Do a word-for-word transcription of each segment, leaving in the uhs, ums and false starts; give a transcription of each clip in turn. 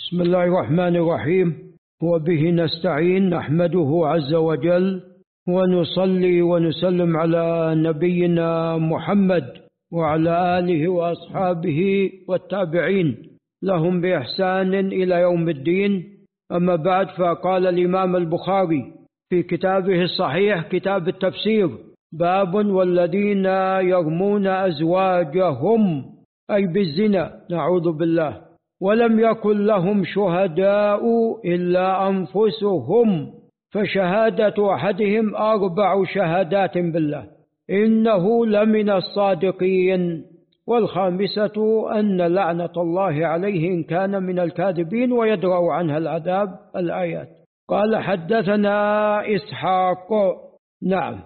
بسم الله الرحمن الرحيم. وبه نستعين، نحمده عز وجل ونصلي ونسلم على نبينا محمد وعلى آله وأصحابه والتابعين لهم بإحسان إلى يوم الدين. أما بعد، فقال الإمام البخاري في كتابه الصحيح كتاب التفسير: باب والذين يرمون أزواجهم أي بالزنا، نعوذ بالله، ولم يكن لهم شهداء إلا أنفسهم فشهادة أحدهم أربع شهادات بالله إنه لمن الصادقين، والخامسة أن لعنة الله عليه إن كان من الكاذبين ويدرأ عنها العذاب. الآيات. قال: حدثنا إسحاق. نعم،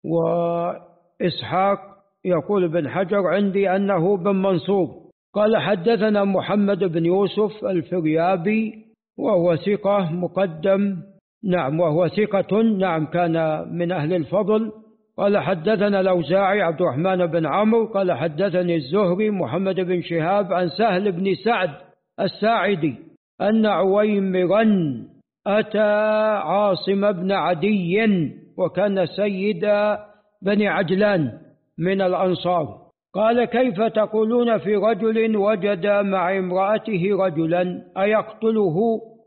وإسحاق يقول ابن حجر عندي أنه بن منصور. قال: حدثنا محمد بن يوسف الفريابي وهو ثقة مقدم، نعم، وهو ثقة، نعم، كان من أهل الفضل. قال: حدثنا الأوزاعي عبد الرحمن بن عمرو قال: حدثني الزهري محمد بن شهاب عن سهل بن سعد الساعدي أن عويمرا أتى عاصم بن عدي وكان سيد بني عجلان من الأنصار. قال: كيف تقولون في رجل وجد مع امرأته رجلا أيقتله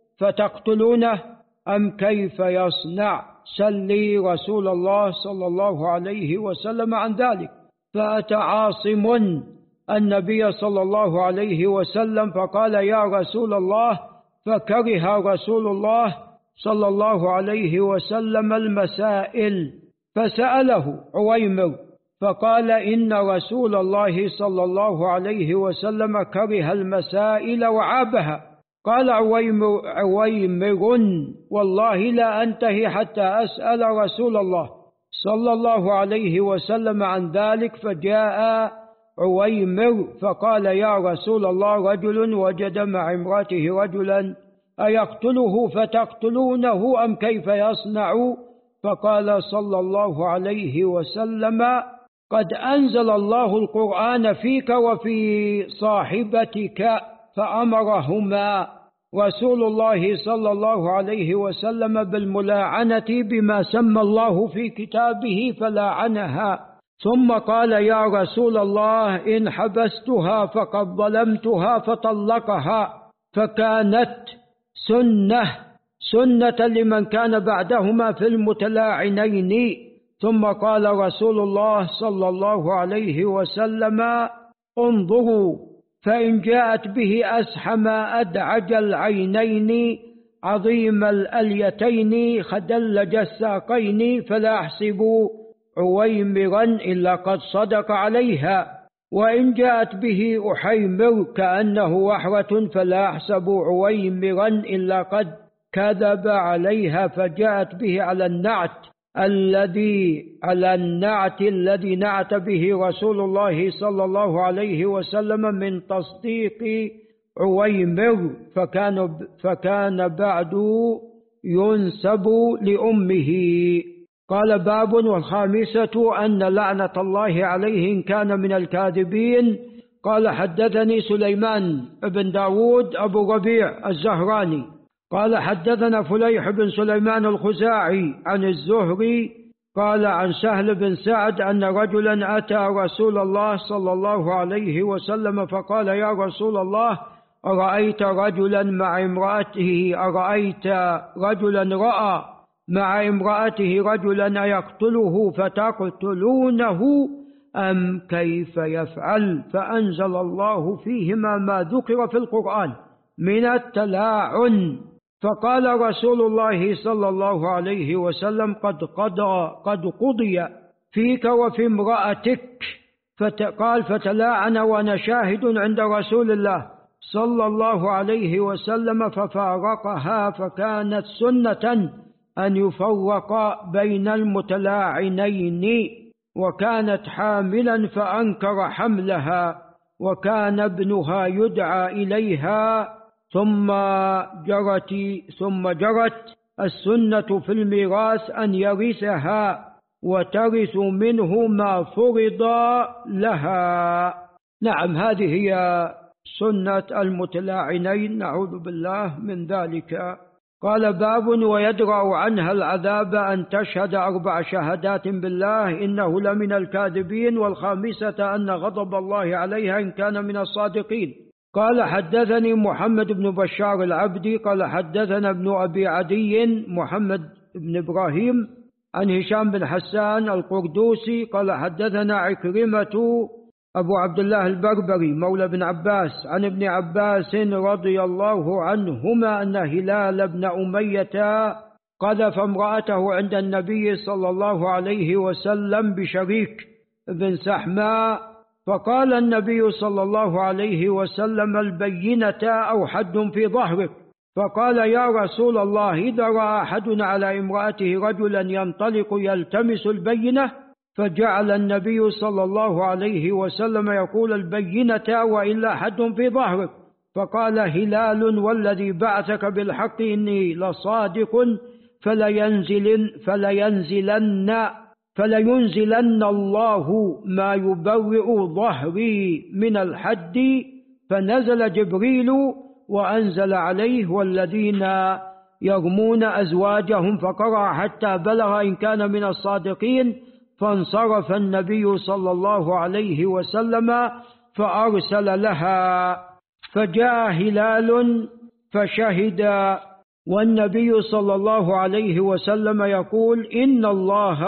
فتقتلونه أم كيف يصنع؟ سلي رسول الله صلى الله عليه وسلم عن ذلك. فأتى عاصم النبي صلى الله عليه وسلم فقال: يا رسول الله. فكره رسول الله صلى الله عليه وسلم المسائل فسأله عويمر فقال: إن رسول الله صلى الله عليه وسلم كره المسائل وعابها. قال عويمر, عويمر والله لا أنتهي حتى أسأل رسول الله صلى الله عليه وسلم عن ذلك. فجاء عويمر فقال: يا رسول الله، رجل وجد مع امرأته رجلا أيقتله فتقتلونه أم كيف يصنع؟ فقال صلى الله عليه وسلم: قد أنزل الله القرآن فيك وفي صاحبتك فأمرهما رسول الله صلى الله عليه وسلم بالملاعنة بما سمى الله في كتابه فلاعنها. ثم قال: يا رسول الله، إن حبستها فقد ظلمتها فطلقها، فكانت سنة سنة لمن كان بعدهما في المتلاعنين. ثم قال رسول الله صلى الله عليه وسلم: انظروا، فإن جاءت به أسحم أدعج العينين عظيم الأليتين خدلج الساقين فلا أحسب عويمرا إلا قد صدق عليها، وإن جاءت به أحيمر كأنه وحرة فلا أحسب عويمرا إلا قد كذب عليها. فجاءت به على النعت الذي على النعت الذي نعت به رسول الله صلى الله عليه وسلم من تصديق عويمر، فكان فكان بعد ينسب لأمه. قال: باب والخامسة أن لعنة الله عليه إن كان من الكاذبين. قال: حدثني سليمان بن داود أبو ربيع الزهراني قال: حدثنا فليح بن سليمان الخزاعي عن الزهري قال: عن سهل بن سعد أن رجلا أتى رسول الله صلى الله عليه وسلم فقال: يا رسول الله، أرأيت رجلا مع امرأته أرأيت رجلا رأى مع امرأته رجلا يقتله فتقتلونه أم كيف يفعل؟ فأنزل الله فيهما ما ذكر في القرآن من التلاعن. فقال رسول الله صلى الله عليه وسلم: قد قضى قد قضي فيك وفي امرأتك. فقال: فتلاعن وأنا شاهد عند رسول الله صلى الله عليه وسلم ففارقها، فكانت سنة أن يفرق بين المتلاعنين، وكانت حاملا فأنكر حملها، وكان ابنها يدعى إليها. ثم جرت ثم جرت السنة في الميراث أن يرثها وترث منه ما فرض لها. نعم، هذه هي سنة المتلاعنين، نعوذ بالله من ذلك. قال: باب ويدرأ عنها العذاب أن تشهد أربع شهادات بالله إنه لمن الكاذبين، والخامسة أن غضب الله عليها إن كان من الصادقين. قال: حدثني محمد بن بشار العبدي قال حدثنا ابن أبي عدي محمد بن إبراهيم عن هشام بن حسان القردوسي قال حدثنا عكرمة أبو عبد الله البربري مولى بن عباس عن ابن عباس رضي الله عنهما أن هلال بن أمية قذف امرأته عند النبي صلى الله عليه وسلم بشريك بن سحماء، فقال النبي صلى الله عليه وسلم: البينة أو حد في ظهرك؟ فقال: يا رسول الله، إذا رأى أحدنا على امرأته رجلا ينطلق يلتمس البينة، فجعل النبي صلى الله عليه وسلم يقول: البينة وإلا حد في ظهرك. فقال هلال: والذي بعثك بالحق إني لصادق فلينزلن فلينزلن فلينزلن الله ما يبرئ ظهري من الحد. فنزل جبريل وأنزل عليه: والذين يرمون أزواجهم، فقرأ حتى بلغ إن كان من الصادقين. فانصرف النبي صلى الله عليه وسلم فأرسل لها، فجاء هلال فشهد، والنبي صلى الله عليه وسلم يقول: إن الله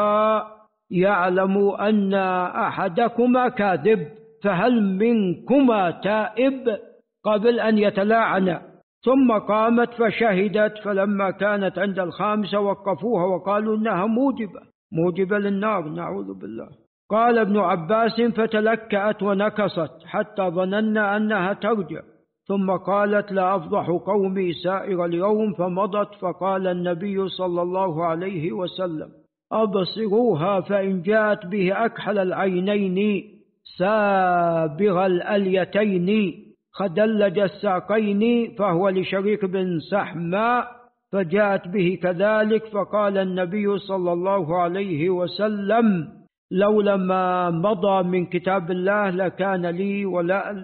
يعلم أن أحدكما كاذب، فهل منكما تائب؟ قبل أن يتلاعن. ثم قامت فشهدت، فلما كانت عند الخامسة وقفوها وقالوا إنها موجبة موجبة للنار، نعوذ بالله. قال ابن عباس: فتلكأت ونكصت حتى ظننا أنها ترجع، ثم قالت: لا أفضح قومي سائر اليوم، فمضت. فقال النبي صلى الله عليه وسلم: أبصروها، فإن جاءت به أكحل العينين سابغ الأليتين خدلج الساقين فهو لشريك بن سحماء، فجاءت به كذلك. فقال النبي صلى الله عليه وسلم: لولا ما مضى من كتاب الله لكان لي ولا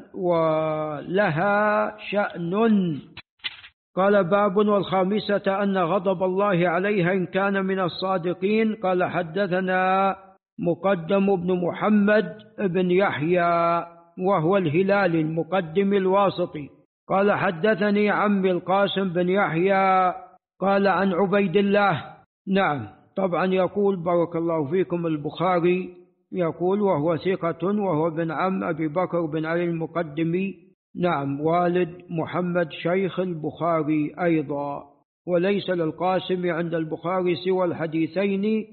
ولها شأن. قال: باب والخامسة أن غضب الله عليها إن كان من الصادقين. قال: حدثنا مقدم بن محمد بن يحيى وهو الهلالي المقدم الواسطي قال: حدثني عمي القاسم بن يحيى قال عن عبيد الله. نعم، طبعا يقول بارك الله فيكم البخاري يقول وهو ثقة، وهو بن عم أبي بكر بن علي المقدمي، نعم، والد محمد شيخ البخاري أيضا، وليس للقاسم عند البخاري سوى الحديثين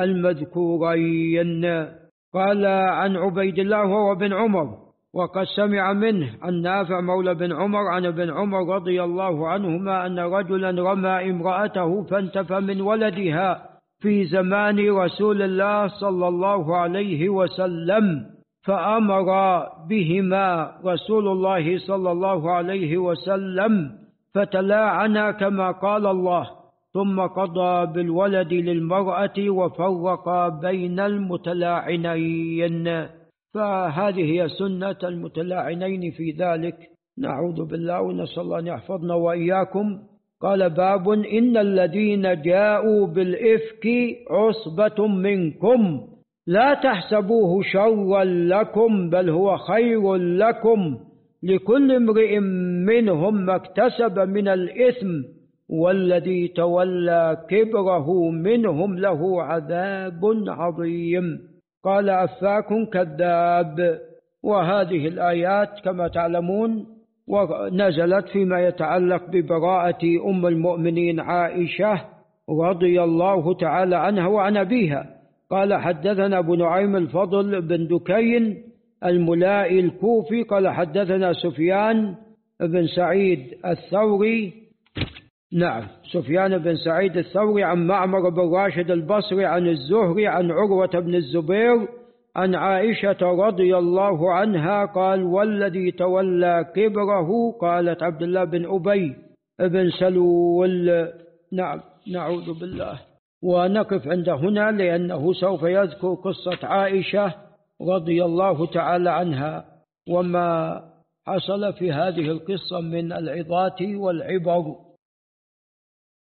المذكورين. قال عن عبيد الله وهو بن عمر، وقد سمع منه عن نافع مولى بن عمر عن ابن عمر رضي الله عنهما أن رجلا رمى امرأته فانتفى من ولدها في زمان رسول الله صلى الله عليه وسلم، فأمر بهما رسول الله صلى الله عليه وسلم فتلاعنا كما قال الله، ثم قضى بالولد للمرأة وفرق بين المتلاعنين. فهذه هي سنة المتلاعنين في ذلك، نعوذ بالله ونسأل الله أن يحفظنا وإياكم. قال: باب إن الذين جاءوا بالإفك عصبة منكم لا تحسبوه شرا لكم بل هو خير لكم، لكل امرئ منهم ما اكتسب من الإثم، والذي تولى كبره منهم له عذاب عظيم. قال: أفاك كذاب. وهذه الآيات كما تعلمون ونزلت فيما يتعلق ببراءة أم المؤمنين عائشة رضي الله تعالى عنها وعن أبيها. قال: حدثنا أبو نعيم الفضل بن دكين الملائي الكوفي قال: حدثنا سفيان بن سعيد الثوري، نعم، سفيان بن سعيد الثوري عن معمر بن راشد البصري عن الزهري عن عروة بن الزبير عن عائشة رضي الله عنها قال: والذي تولى كبره، قالت عبد الله بن أبي بن سلول. نعم، نعوذ بالله. ونقف عند هنا لأنه سوف يذكر قصة عائشة رضي الله تعالى عنها وما حصل في هذه القصة من العظات والعبر.